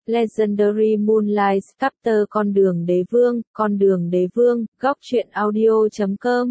Legendary Moonlight Chapter Con đường đế vương, góc truyện audio.com.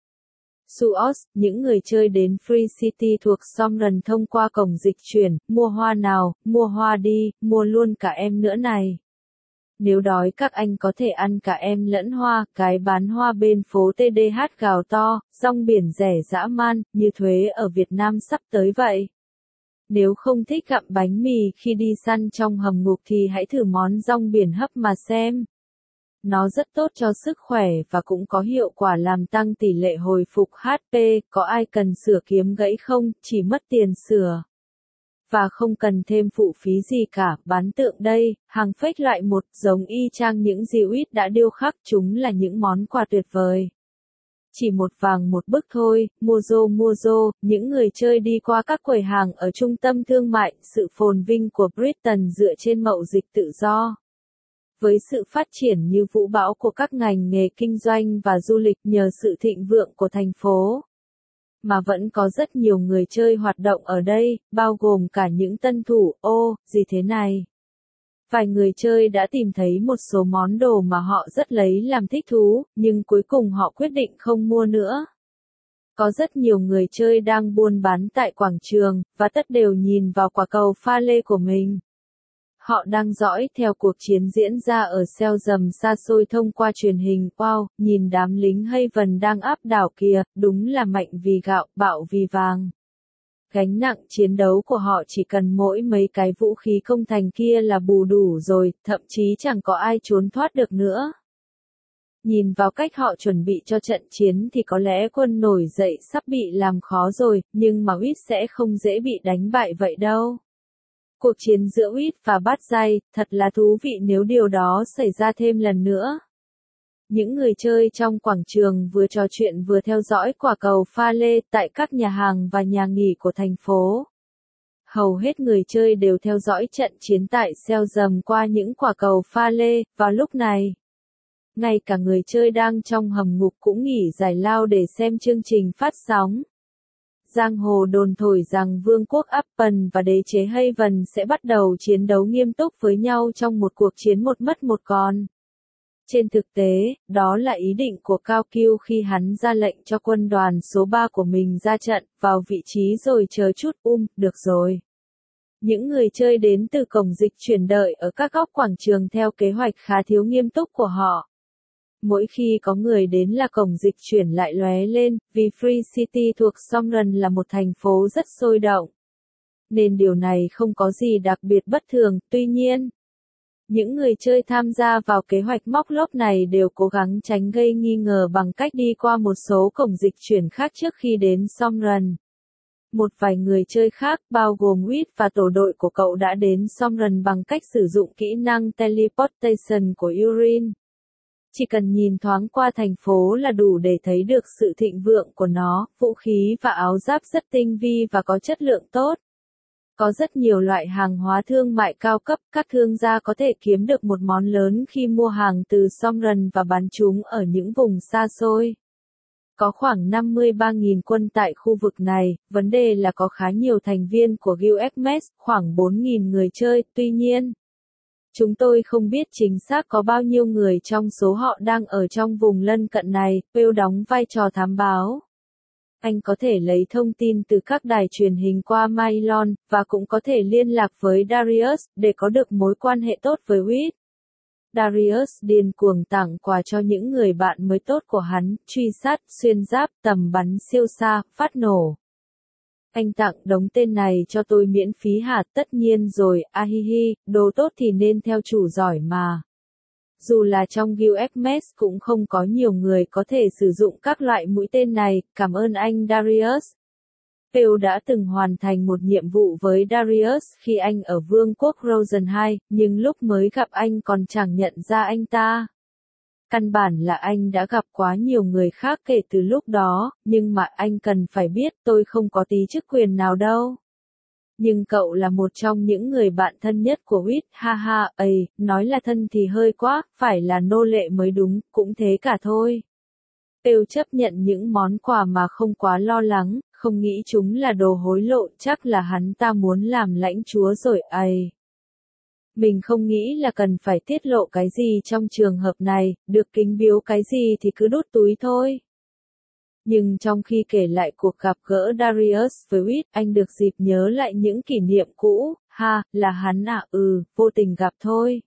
Suos, những người chơi đến Free City thuộc Somran thông qua cổng dịch chuyển, mua hoa nào, mua hoa đi, mua luôn cả em nữa này. Nếu đói các anh có thể ăn cả em lẫn hoa, cái bán hoa bên phố TDH gào to, rong biển rẻ dã man, như thuế ở Việt Nam sắp tới vậy. Nếu không thích gặm bánh mì khi đi săn trong hầm ngục thì hãy thử món rong biển hấp mà xem. Nó rất tốt cho sức khỏe và cũng có hiệu quả làm tăng tỷ lệ hồi phục HP, có ai cần sửa kiếm gãy không, chỉ mất tiền sửa. Và không cần thêm phụ phí gì cả, bán tượng đây, hàng fake loại một, giống y chang những gì Uit đã điêu khắc, chúng là những món quà tuyệt vời. Chỉ một vàng một bức thôi, mua rô, những người chơi đi qua các quầy hàng ở trung tâm thương mại, sự phồn vinh của Britain dựa trên mậu dịch tự do. Với sự phát triển như vũ bão của các ngành nghề kinh doanh và du lịch nhờ sự thịnh vượng của thành phố, mà vẫn có rất nhiều người chơi hoạt động ở đây, bao gồm cả những tân thủ. Gì thế này? Vài người chơi đã tìm thấy một số món đồ mà họ rất lấy làm thích thú, nhưng cuối cùng họ quyết định không mua nữa. Có rất nhiều người chơi đang buôn bán tại quảng trường, và tất đều nhìn vào quả cầu pha lê của mình. Họ đang dõi theo cuộc chiến diễn ra ở Selzam xa xôi thông qua truyền hình. Wow, nhìn đám lính Haven đang áp đảo kìa, đúng là mạnh vì gạo, bạo vì vàng. Gánh nặng chiến đấu của họ chỉ cần mỗi mấy cái vũ khí công thành kia là bù đủ rồi, thậm chí chẳng có ai trốn thoát được nữa. Nhìn vào cách họ chuẩn bị cho trận chiến thì có lẽ quân nổi dậy sắp bị làm khó rồi, nhưng mà Uit sẽ không dễ bị đánh bại vậy đâu. Cuộc chiến giữa Uit và Bát Giai, thật là thú vị nếu điều đó xảy ra thêm lần nữa. Những người chơi trong quảng trường vừa trò chuyện vừa theo dõi quả cầu pha lê tại các nhà hàng và nhà nghỉ của thành phố. Hầu hết người chơi đều theo dõi trận chiến tại Selzam qua những quả cầu pha lê, vào lúc này. Ngay cả người chơi đang trong hầm ngục cũng nghỉ giải lao để xem chương trình phát sóng. Giang hồ đồn thổi rằng vương quốc Appen và đế chế Haven sẽ bắt đầu chiến đấu nghiêm túc với nhau trong một cuộc chiến một mất một còn. Trên thực tế, đó là ý định của Cao Kiêu khi hắn ra lệnh cho quân đoàn số 3 của mình ra trận, vào vị trí rồi chờ chút, được rồi. Những người chơi đến từ cổng dịch chuyển đợi ở các góc quảng trường theo kế hoạch khá thiếu nghiêm túc của họ. Mỗi khi có người đến là cổng dịch chuyển lại lóe lên, vì Free City thuộc Somran là một thành phố rất sôi động. Nên điều này không có gì đặc biệt bất thường, tuy nhiên. Những người chơi tham gia vào kế hoạch móc lốp này đều cố gắng tránh gây nghi ngờ bằng cách đi qua một số cổng dịch chuyển khác trước khi đến Somran. Một vài người chơi khác, bao gồm Uit và tổ đội của cậu đã đến Somran bằng cách sử dụng kỹ năng Teleportation của Urin. Chỉ cần nhìn thoáng qua thành phố là đủ để thấy được sự thịnh vượng của nó, vũ khí và áo giáp rất tinh vi và có chất lượng tốt. Có rất nhiều loại hàng hóa thương mại cao cấp, các thương gia có thể kiếm được một món lớn khi mua hàng từ Somran và bán chúng ở những vùng xa xôi. Có khoảng 53.000 quân tại khu vực này, vấn đề là có khá nhiều thành viên của Guildmates, khoảng 4.000 người chơi, tuy nhiên. Chúng tôi không biết chính xác có bao nhiêu người trong số họ đang ở trong vùng lân cận này. Pew đóng vai trò thám báo. Anh có thể lấy thông tin từ các đài truyền hình qua Mylon, và cũng có thể liên lạc với Darius, để có được mối quan hệ tốt với Uit. Darius điên cuồng tặng quà cho những người bạn mới tốt của hắn, truy sát, xuyên giáp, tầm bắn siêu xa, phát nổ. Anh tặng đống tên này cho tôi miễn phí hả? Tất nhiên rồi, ahihi, đồ tốt thì nên theo chủ giỏi mà. Dù là trong Guildmates cũng không có nhiều người có thể sử dụng các loại mũi tên này, cảm ơn anh Darius. Pew đã từng hoàn thành một nhiệm vụ với Darius khi anh ở Vương quốc Rosen 2, nhưng lúc mới gặp anh còn chẳng nhận ra anh ta. Căn bản là anh đã gặp quá nhiều người khác kể từ lúc đó, nhưng mà anh cần phải biết tôi không có tí chức quyền nào đâu. Nhưng cậu là một trong những người bạn thân nhất của Uit, ha, nói là thân thì hơi quá, phải là nô lệ mới đúng, cũng thế cả thôi. Pew chấp nhận những món quà mà không quá lo lắng, không nghĩ chúng là đồ hối lộ, chắc là hắn ta muốn làm lãnh chúa rồi, Mình không nghĩ là cần phải tiết lộ cái gì trong trường hợp này, được kính biếu cái gì thì cứ đút túi thôi. Nhưng trong khi kể lại cuộc gặp gỡ Darius với Whit, anh được dịp nhớ lại những kỷ niệm cũ, là hắn à, vô tình gặp thôi.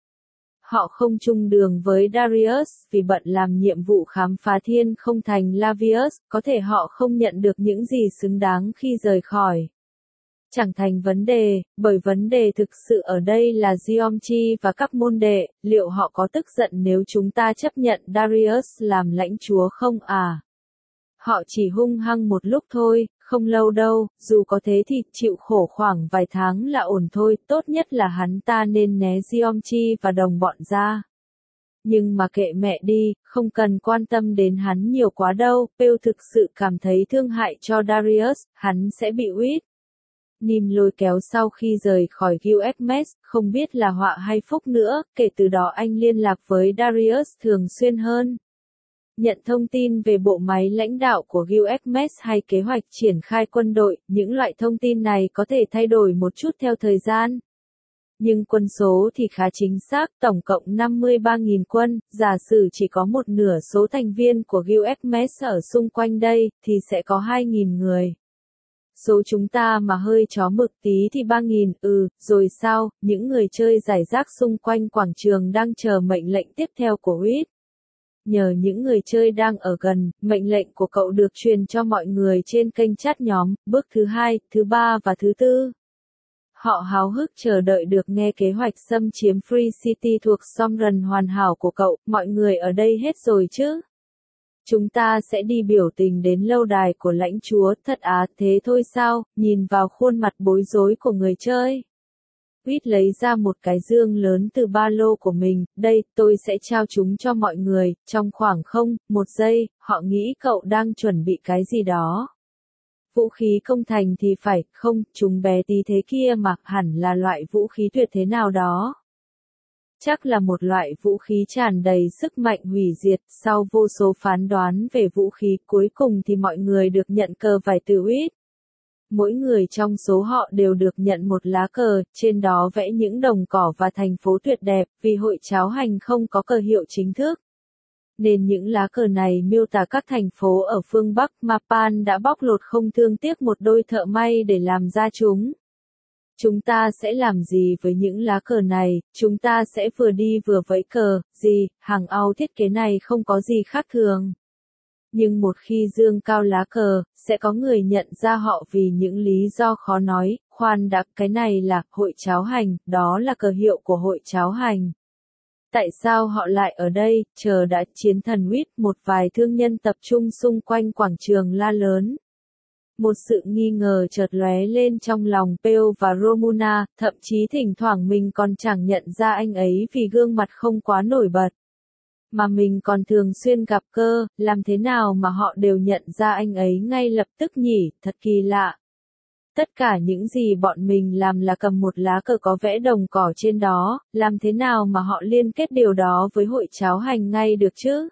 Họ không chung đường với Darius vì bận làm nhiệm vụ khám phá thiên không thành Lavius, có thể họ không nhận được những gì xứng đáng khi rời khỏi. Chẳng thành vấn đề, bởi vấn đề thực sự ở đây là Giomchi và các môn đệ, liệu họ có tức giận nếu chúng ta chấp nhận Darius làm lãnh chúa không à? Họ chỉ hung hăng một lúc thôi, không lâu đâu, dù có thế thì chịu khổ khoảng vài tháng là ổn thôi, tốt nhất là hắn ta nên né Giomchi và đồng bọn ra. Nhưng mà kệ mẹ đi, không cần quan tâm đến hắn nhiều quá đâu, Pale thực sự cảm thấy thương hại cho Darius, hắn sẽ bị Whit Nim lôi kéo sau khi rời khỏi Gilgamesh, không biết là họa hay phúc nữa, kể từ đó anh liên lạc với Darius thường xuyên hơn. Nhận thông tin về bộ máy lãnh đạo của Gilgamesh hay kế hoạch triển khai quân đội, những loại thông tin này có thể thay đổi một chút theo thời gian. Nhưng quân số thì khá chính xác, tổng cộng 53.000 quân, giả sử chỉ có một nửa số thành viên của Gilgamesh ở xung quanh đây, thì sẽ có 2.000 người. Số chúng ta mà hơi chó mực tí thì 3.000, rồi sao, những người chơi rải rác xung quanh quảng trường đang chờ mệnh lệnh tiếp theo của Whit. Nhờ những người chơi đang ở gần, mệnh lệnh của cậu được truyền cho mọi người trên kênh chat nhóm, bước thứ 2, thứ 3 và thứ 4. Họ háo hức chờ đợi được nghe kế hoạch xâm chiếm Free City thuộc Somran hoàn hảo của cậu, mọi người ở đây hết rồi chứ? Chúng ta sẽ đi biểu tình đến lâu đài của lãnh chúa, thật á, thế thôi sao, nhìn vào khuôn mặt bối rối của người chơi. Whit lấy ra một cái dương lớn từ ba lô của mình, đây, tôi sẽ trao chúng cho mọi người, trong khoảng một giây, họ nghĩ cậu đang chuẩn bị cái gì đó. Vũ khí công thành thì phải, không, chúng bé tí thế kia mà, hẳn là loại vũ khí tuyệt thế nào đó. Chắc là một loại vũ khí tràn đầy sức mạnh hủy diệt, sau vô số phán đoán về vũ khí, cuối cùng thì mọi người được nhận cờ vải từ Whit. Mỗi người trong số họ đều được nhận một lá cờ, trên đó vẽ những đồng cỏ và thành phố tuyệt đẹp, vì hội cháo hành không có cờ hiệu chính thức. Nên những lá cờ này miêu tả các thành phố ở phương Bắc mà Pan đã bóc lột không thương tiếc một đôi thợ may để làm ra chúng. Chúng ta sẽ làm gì với những lá cờ này, chúng ta sẽ vừa đi vừa vẫy cờ, hàng ao thiết kế này không có gì khác thường. Nhưng một khi dương cao lá cờ, sẽ có người nhận ra họ vì những lý do khó nói, khoan đã, cái này là hội cháo hành, đó là cờ hiệu của hội cháo hành. Tại sao họ lại ở đây, chờ đã, chiến thần Whit, một vài thương nhân tập trung xung quanh quảng trường la lớn. Một sự nghi ngờ chợt lóe lên trong lòng Pale và Romuna, thậm chí thỉnh thoảng mình còn chẳng nhận ra anh ấy vì gương mặt không quá nổi bật. Mà mình còn thường xuyên gặp cơ, làm thế nào mà họ đều nhận ra anh ấy ngay lập tức nhỉ, thật kỳ lạ. Tất cả những gì bọn mình làm là cầm một lá cờ có vẽ đồng cỏ trên đó, làm thế nào mà họ liên kết điều đó với hội cháo hành ngay được chứ?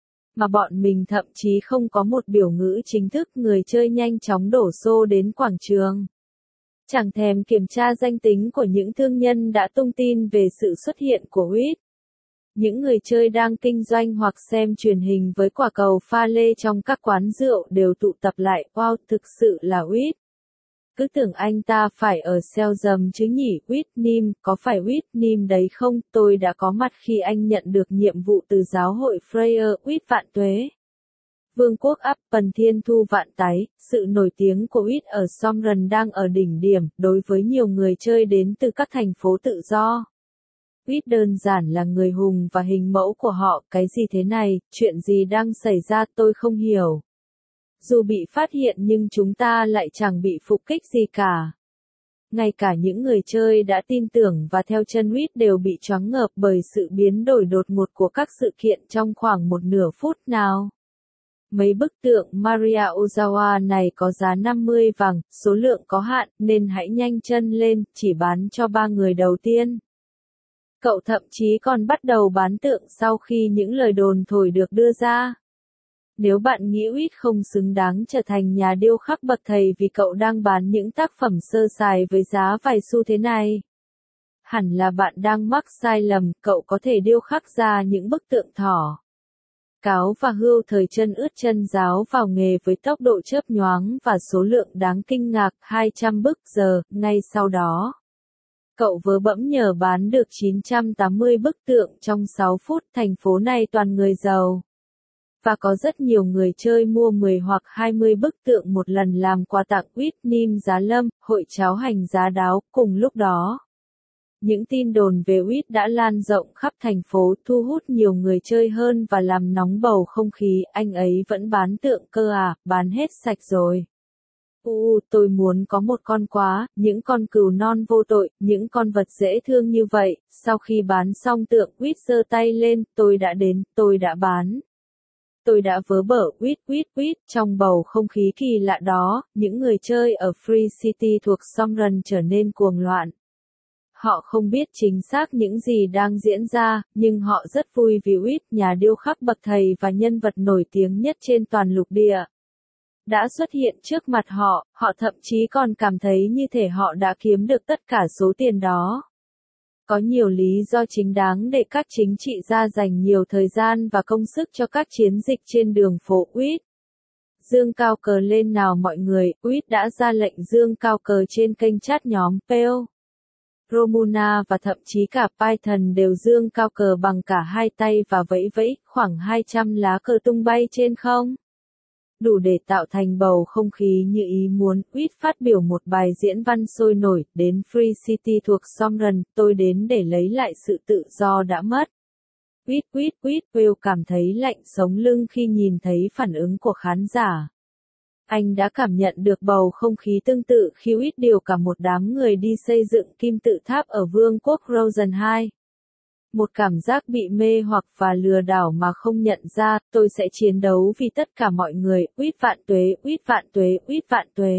Mà bọn mình thậm chí không có một biểu ngữ chính thức, người chơi nhanh chóng đổ xô đến quảng trường. Chẳng thèm kiểm tra danh tính của những thương nhân đã tung tin về sự xuất hiện của Whit. Những người chơi đang kinh doanh hoặc xem truyền hình với quả cầu pha lê trong các quán rượu đều tụ tập lại, wow, thực sự là Whit. Cứ tưởng anh ta phải ở Selzum chứ nhỉ, Whit Nim, có phải Whit Nim đấy không, tôi đã có mặt khi anh nhận được nhiệm vụ từ giáo hội Freyr, Whit vạn tuế. Vương quốc Upton thiên thu vạn tái, sự nổi tiếng của Whit ở Somran đang ở đỉnh điểm, đối với nhiều người chơi đến từ các thành phố tự do. Whit đơn giản là người hùng và hình mẫu của họ, cái gì thế này, chuyện gì đang xảy ra tôi không hiểu. Dù bị phát hiện nhưng chúng ta lại chẳng bị phục kích gì cả. Ngay cả những người chơi đã tin tưởng và theo chân Whit đều bị choáng ngợp bởi sự biến đổi đột ngột của các sự kiện trong khoảng một nửa phút nào. Mấy bức tượng Maria Ozawa này có giá 50 vàng, số lượng có hạn, nên hãy nhanh chân lên, chỉ bán cho 3 người đầu tiên. Cậu thậm chí còn bắt đầu bán tượng sau khi những lời đồn thổi được đưa ra. Nếu bạn nghĩ Whit không xứng đáng trở thành nhà điêu khắc bậc thầy vì cậu đang bán những tác phẩm sơ sài với giá vài xu thế này, Hẳn là bạn đang mắc sai lầm, cậu có thể điêu khắc ra những bức tượng thỏ. Cáo và hươu thời chân ướt chân ráo vào nghề với tốc độ chớp nhoáng và số lượng đáng kinh ngạc 200 bức giờ, ngay sau đó. Cậu vớ bẫm nhờ bán được 980 bức tượng trong 6 phút, thành phố này toàn người giàu. Và có rất nhiều người chơi mua 10 hoặc 20 bức tượng một lần làm quà tặng Whitney giá lâm, hội cháo hành giá đáo, cùng lúc đó. Những tin đồn về Whit đã lan rộng khắp thành phố, thu hút nhiều người chơi hơn và làm nóng bầu không khí, anh ấy vẫn bán tượng cơ à, bán hết sạch rồi. Tôi muốn có một con quá, những con cừu non vô tội, những con vật dễ thương như vậy, sau khi bán xong tượng Whit giơ tay lên, tôi đã đến, tôi đã bán. Tôi đã vớ bở Whit, trong bầu không khí kỳ lạ đó, những người chơi ở Free City thuộc Somron trở nên cuồng loạn. Họ không biết chính xác những gì đang diễn ra, nhưng họ rất vui vì Whit, nhà điêu khắc bậc thầy và nhân vật nổi tiếng nhất trên toàn lục địa, đã xuất hiện trước mặt họ, họ thậm chí còn cảm thấy như thể họ đã kiếm được tất cả số tiền đó. Có nhiều lý do chính đáng để các chính trị gia dành nhiều thời gian và công sức cho các chiến dịch trên đường phố Whit. Dương cao cờ lên nào mọi người, Whit đã ra lệnh dương cao cờ trên kênh chat nhóm Pale. Romuna và thậm chí cả Python đều dương cao cờ bằng cả hai tay và vẫy vẫy, khoảng 200 lá cờ tung bay trên không. Đủ để tạo thành bầu không khí như ý muốn, Whit phát biểu một bài diễn văn sôi nổi, đến Free City thuộc Somron, tôi đến để lấy lại sự tự do đã mất. Whit, Will cảm thấy lạnh sống lưng khi nhìn thấy phản ứng của khán giả. Anh đã cảm nhận được bầu không khí tương tự khi Whit điều cả một đám người đi xây dựng kim tự tháp ở Vương quốc Rosen 2. Một cảm giác bị mê hoặc và lừa đảo mà không nhận ra, tôi sẽ chiến đấu vì tất cả mọi người, Whit vạn tuế, Whit vạn tuế, Whit vạn tuế.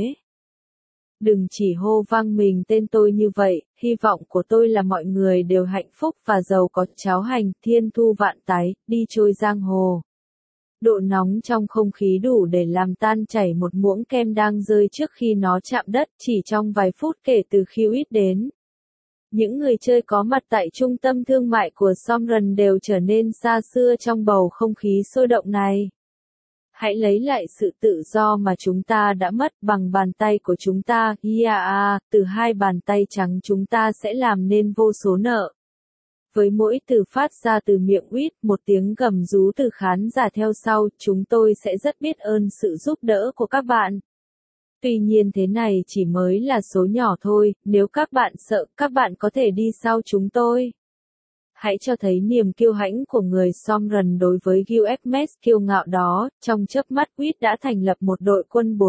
Đừng chỉ hô vang mình tên tôi như vậy, hy vọng của tôi là mọi người đều hạnh phúc và giàu có, cháo hành, thiên thu vạn tái, đi trôi giang hồ. Độ nóng trong không khí đủ để làm tan chảy một muỗng kem đang rơi trước khi nó chạm đất, chỉ trong vài phút kể từ khi Whit đến. Những người chơi có mặt tại trung tâm thương mại của Somron đều trở nên xa xưa trong bầu không khí sôi động này. Hãy lấy lại sự tự do mà chúng ta đã mất bằng bàn tay của chúng ta, từ hai bàn tay trắng chúng ta sẽ làm nên vô số nợ. Với mỗi từ phát ra từ miệng Whit, một tiếng gầm rú từ khán giả theo sau, chúng tôi sẽ rất biết ơn sự giúp đỡ của các bạn. Tuy nhiên thế này chỉ mới là số nhỏ thôi, nếu các bạn sợ, các bạn có thể đi sau chúng tôi. Hãy cho thấy niềm kiêu hãnh của người Somron đối với UFMS kiêu ngạo đó, trong chớp mắt Whit đã thành lập một đội quân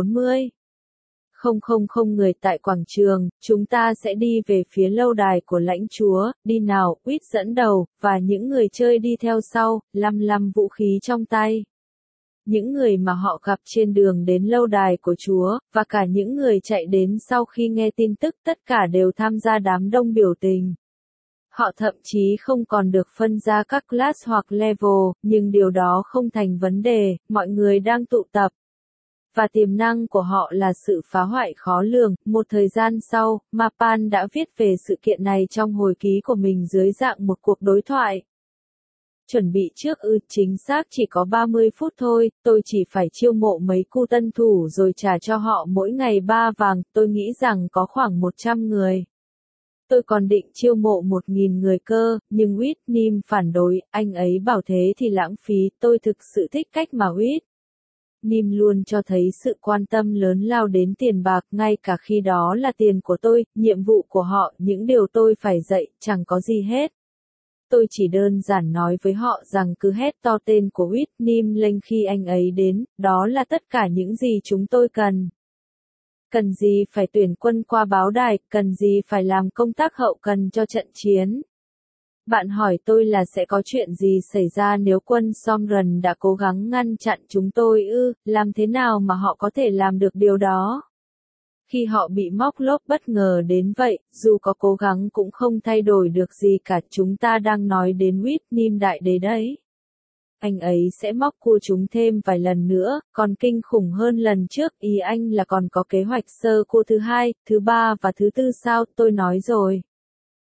40,000 người tại quảng trường, chúng ta sẽ đi về phía lâu đài của lãnh chúa, đi nào, Whit dẫn đầu, và những người chơi đi theo sau, lăm vũ khí trong tay. Những người mà họ gặp trên đường đến lâu đài của Chúa, và cả những người chạy đến sau khi nghe tin tức tất cả đều tham gia đám đông biểu tình. Họ thậm chí không còn được phân ra các class hoặc level, nhưng điều đó không thành vấn đề, mọi người đang tụ tập. Và tiềm năng của họ là sự phá hoại khó lường. Một thời gian sau, Mapan đã viết về sự kiện này trong hồi ký của mình dưới dạng một cuộc đối thoại. Chuẩn bị trước chính xác chỉ có 30 phút thôi, tôi chỉ phải chiêu mộ mấy cu tân thủ rồi trả cho họ mỗi ngày 3 vàng, tôi nghĩ rằng có khoảng 100 người. Tôi còn định chiêu mộ 1.000 người cơ, nhưng Whitney phản đối, anh ấy bảo thế thì lãng phí, tôi thực sự thích cách mà Whitney luôn cho thấy sự quan tâm lớn lao đến tiền bạc, ngay cả khi đó là tiền của tôi, nhiệm vụ của họ, những điều tôi phải dạy, chẳng có gì hết. Tôi chỉ đơn giản nói với họ rằng cứ hét to tên của Whitney lên khi anh ấy đến, đó là tất cả những gì chúng tôi cần. Cần gì phải tuyển quân qua báo đài, cần gì phải làm công tác hậu cần cho trận chiến. Bạn hỏi tôi là sẽ có chuyện gì xảy ra nếu quân Somron đã cố gắng ngăn chặn chúng tôi làm thế nào mà họ có thể làm được điều đó? Khi họ bị móc lốp bất ngờ đến vậy, dù có cố gắng cũng không thay đổi được gì cả, chúng ta đang nói đến Whitney đại đế đấy. Anh ấy sẽ móc cua chúng thêm vài lần nữa, còn kinh khủng hơn lần trước, ý anh là còn có kế hoạch sơ cua thứ 2, thứ 3 và thứ 4 sao, tôi nói rồi.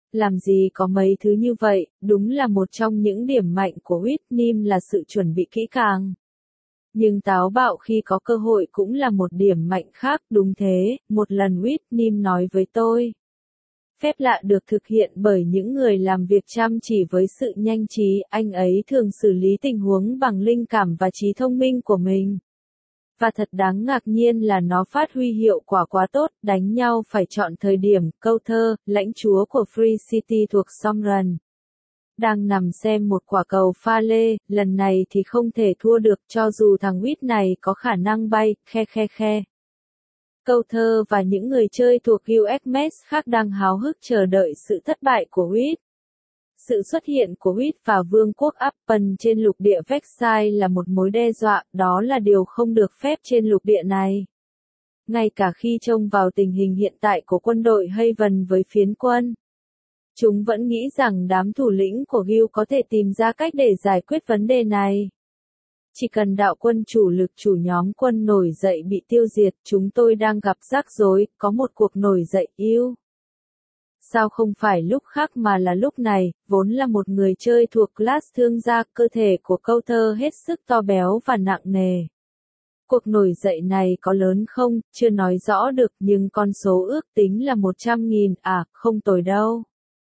Làm gì có mấy thứ như vậy, đúng là một trong những điểm mạnh của Whitney là sự chuẩn bị kỹ càng. Nhưng táo bạo khi có cơ hội cũng là một điểm mạnh khác, đúng thế, một lần Whitney nói với tôi. Phép lạ được thực hiện bởi những người làm việc chăm chỉ với sự nhanh trí, anh ấy thường xử lý tình huống bằng linh cảm và trí thông minh của mình. Và thật đáng ngạc nhiên là nó phát huy hiệu quả quá tốt, đánh nhau phải chọn thời điểm, câu thơ, lãnh chúa của Free City thuộc Somran. Đang nằm xem một quả cầu pha lê, lần này thì không thể thua được cho dù thằng Whit này có khả năng bay, khe khe khe. Câu thơ và những người chơi thuộc USMS khác đang háo hức chờ đợi sự thất bại của Whit. Sự xuất hiện của Whit và vương quốc Appen trên lục địa Vexai là một mối đe dọa, đó là điều không được phép trên lục địa này. Ngay cả khi trông vào tình hình hiện tại của quân đội Haven với phiến quân, chúng vẫn nghĩ rằng đám thủ lĩnh của Gil có thể tìm ra cách để giải quyết vấn đề này. Chỉ cần đạo quân chủ lực chủ nhóm quân nổi dậy bị tiêu diệt, chúng tôi đang gặp rắc rối, có một cuộc nổi dậy yêu. Sao không phải lúc khác mà là lúc này, vốn là một người chơi thuộc class thương gia, cơ thể của câu thơ hết sức to béo và nặng nề. Cuộc nổi dậy này có lớn không, chưa nói rõ được, nhưng con số ước tính là 100.000, không tồi đâu.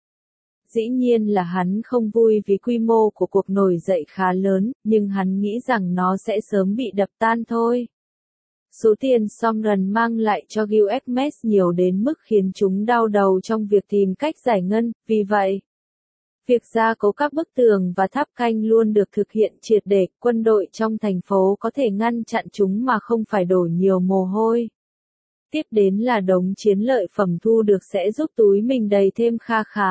Dĩ nhiên là hắn không vui vì quy mô của cuộc nổi dậy khá lớn, nhưng hắn nghĩ rằng nó sẽ sớm bị đập tan thôi. Số tiền Somran mang lại cho USMS nhiều đến mức khiến chúng đau đầu trong việc tìm cách giải ngân, vì vậy, việc gia cố các bức tường và tháp canh luôn được thực hiện triệt để, quân đội trong thành phố có thể ngăn chặn chúng mà không phải đổ nhiều mồ hôi. Tiếp đến là đống chiến lợi phẩm thu được sẽ giúp túi mình đầy thêm kha khá.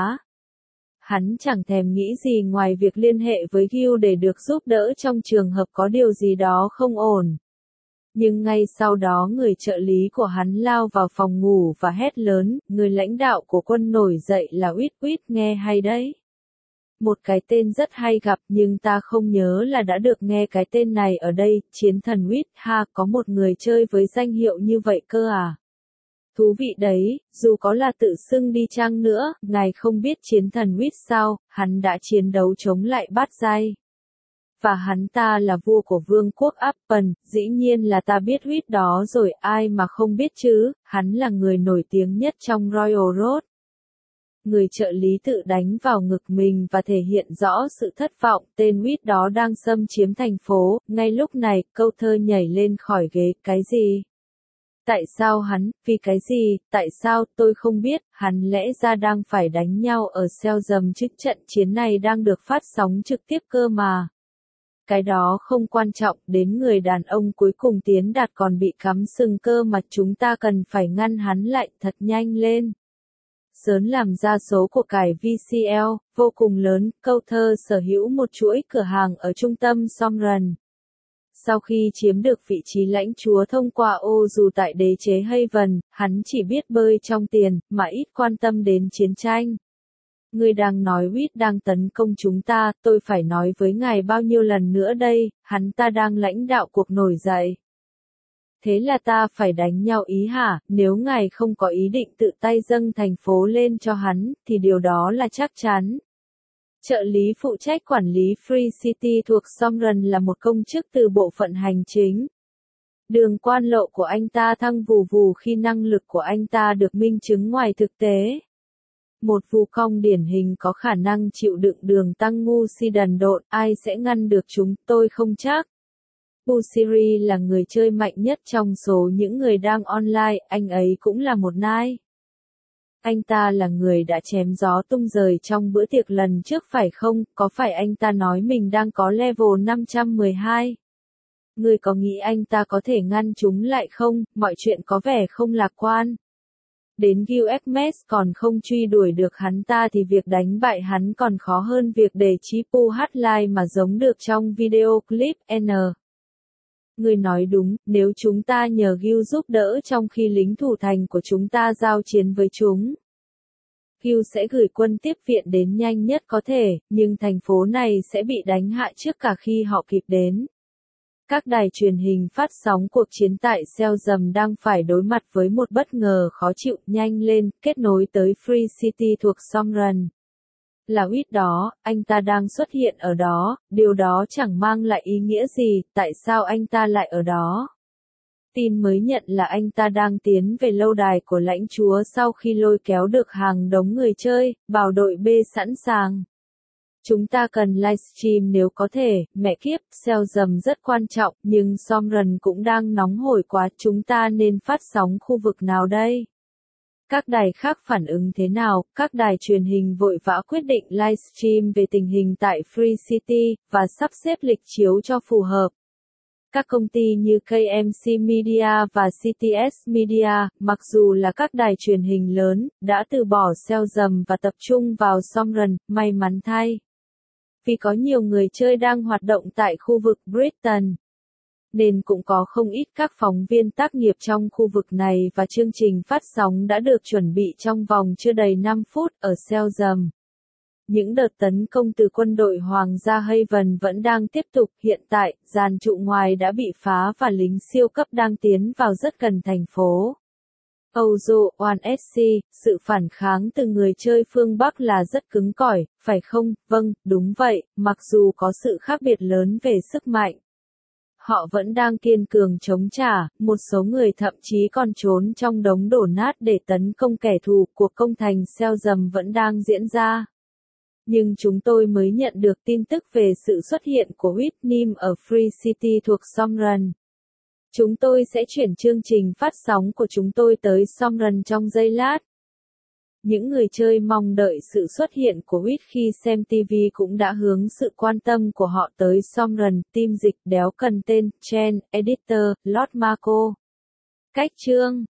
Hắn chẳng thèm nghĩ gì ngoài việc liên hệ với Gil để được giúp đỡ trong trường hợp có điều gì đó không ổn. Nhưng ngay sau đó người trợ lý của hắn lao vào phòng ngủ và hét lớn, người lãnh đạo của quân nổi dậy là Whit, nghe hay đấy. Một cái tên rất hay gặp nhưng ta không nhớ là đã được nghe cái tên này ở đây, chiến thần Whit, có một người chơi với danh hiệu như vậy cơ à? Thú vị đấy, dù có là tự xưng đi chăng nữa, ngài không biết chiến thần Whit sao, hắn đã chiến đấu chống lại bát giai. Và hắn ta là vua của vương quốc Appen, dĩ nhiên là ta biết Whit đó rồi, ai mà không biết chứ, hắn là người nổi tiếng nhất trong Royal Road. Người trợ lý tự đánh vào ngực mình và thể hiện rõ sự thất vọng, tên Whit đó đang xâm chiếm thành phố, ngay lúc này, câu thơ nhảy lên khỏi ghế, cái gì? Tại sao hắn, vì cái gì, tại sao, tôi không biết, hắn lẽ ra đang phải đánh nhau ở Selzam chứ trận chiến này đang được phát sóng trực tiếp cơ mà. Cái đó không quan trọng, đến người đàn ông cuối cùng tiến đạt còn bị cắm sừng cơ mà chúng ta cần phải ngăn hắn lại thật nhanh lên. Sớm làm ra số của cải VCL, vô cùng lớn, câu thơ sở hữu một chuỗi cửa hàng ở trung tâm Somran. Sau khi chiếm được vị trí lãnh chúa thông qua ô dù tại đế chế Haven, hắn chỉ biết bơi trong tiền, mà ít quan tâm đến chiến tranh. Người đang nói Whit đang tấn công chúng ta, tôi phải nói với ngài bao nhiêu lần nữa đây, hắn ta đang lãnh đạo cuộc nổi dậy. Thế là ta phải đánh nhau ý hả, nếu ngài không có ý định tự tay dâng thành phố lên cho hắn, thì điều đó là chắc chắn. Trợ lý phụ trách quản lý Free City thuộc Somran là một công chức từ bộ phận hành chính. Đường quan lộ của anh ta thăng vù vù khi năng lực của anh ta được minh chứng ngoài thực tế. Một vù cong điển hình có khả năng chịu đựng đường tăng ngu si đần độn, ai sẽ ngăn được chúng, tôi không chắc. Busiri là người chơi mạnh nhất trong số những người đang online, anh ấy cũng là một nai. Anh ta là người đã chém gió tung rời trong bữa tiệc lần trước phải không, có phải anh ta nói mình đang có level 512? Người có nghĩ anh ta có thể ngăn chúng lại không, mọi chuyện có vẻ không lạc quan. Đến USMS còn không truy đuổi được hắn ta thì việc đánh bại hắn còn khó hơn việc để Chipu hát live mà giống được trong video clip N. Người nói đúng, nếu chúng ta nhờ Gil giúp đỡ trong khi lính thủ thành của chúng ta giao chiến với chúng. Gil sẽ gửi quân tiếp viện đến nhanh nhất có thể, nhưng thành phố này sẽ bị đánh hạ trước cả khi họ kịp đến. Các đài truyền hình phát sóng cuộc chiến tại Selham đang phải đối mặt với một bất ngờ khó chịu. Nhanh lên, kết nối tới Free City thuộc Somran. Là Huyết đó, anh ta đang xuất hiện ở đó, điều đó chẳng mang lại ý nghĩa gì, tại sao anh ta lại ở đó? Tin mới nhận là anh ta đang tiến về lâu đài của lãnh chúa sau khi lôi kéo được hàng đống người chơi, bảo đội B sẵn sàng. Chúng ta cần livestream nếu có thể, mẹ kiếp, Selham rất quan trọng, nhưng Somran cũng đang nóng hổi quá, chúng ta nên phát sóng khu vực nào đây? Các đài khác phản ứng thế nào? Các đài truyền hình vội vã quyết định livestream về tình hình tại Free City, và sắp xếp lịch chiếu cho phù hợp. Các công ty như KMC Media và CTS Media, mặc dù là các đài truyền hình lớn, đã từ bỏ Selham và tập trung vào Somran, may mắn thay. Vì có nhiều người chơi đang hoạt động tại khu vực Brighton, nên cũng có không ít các phóng viên tác nghiệp trong khu vực này và chương trình phát sóng đã được chuẩn bị trong vòng chưa đầy 5 phút ở Selham. Những đợt tấn công từ quân đội Hoàng gia Haven vẫn đang tiếp tục, hiện tại, giàn trụ ngoài đã bị phá và lính siêu cấp đang tiến vào rất gần thành phố. Ozo One SC, sự phản kháng từ người chơi phương Bắc là rất cứng cỏi, phải không? Vâng, đúng vậy, mặc dù có sự khác biệt lớn về sức mạnh. Họ vẫn đang kiên cường chống trả, một số người thậm chí còn trốn trong đống đổ nát để tấn công kẻ thù. Cuộc công thành Selham vẫn đang diễn ra. Nhưng chúng tôi mới nhận được tin tức về sự xuất hiện của Whitnim ở Free City thuộc Somran. Chúng tôi sẽ chuyển chương trình phát sóng của chúng tôi tới Somran trong giây lát. Những người chơi mong đợi sự xuất hiện của Whit khi xem TV cũng đã hướng sự quan tâm của họ tới Somran. Team dịch đéo cần tên, Chen, Editor, Lord Marco. Cách chương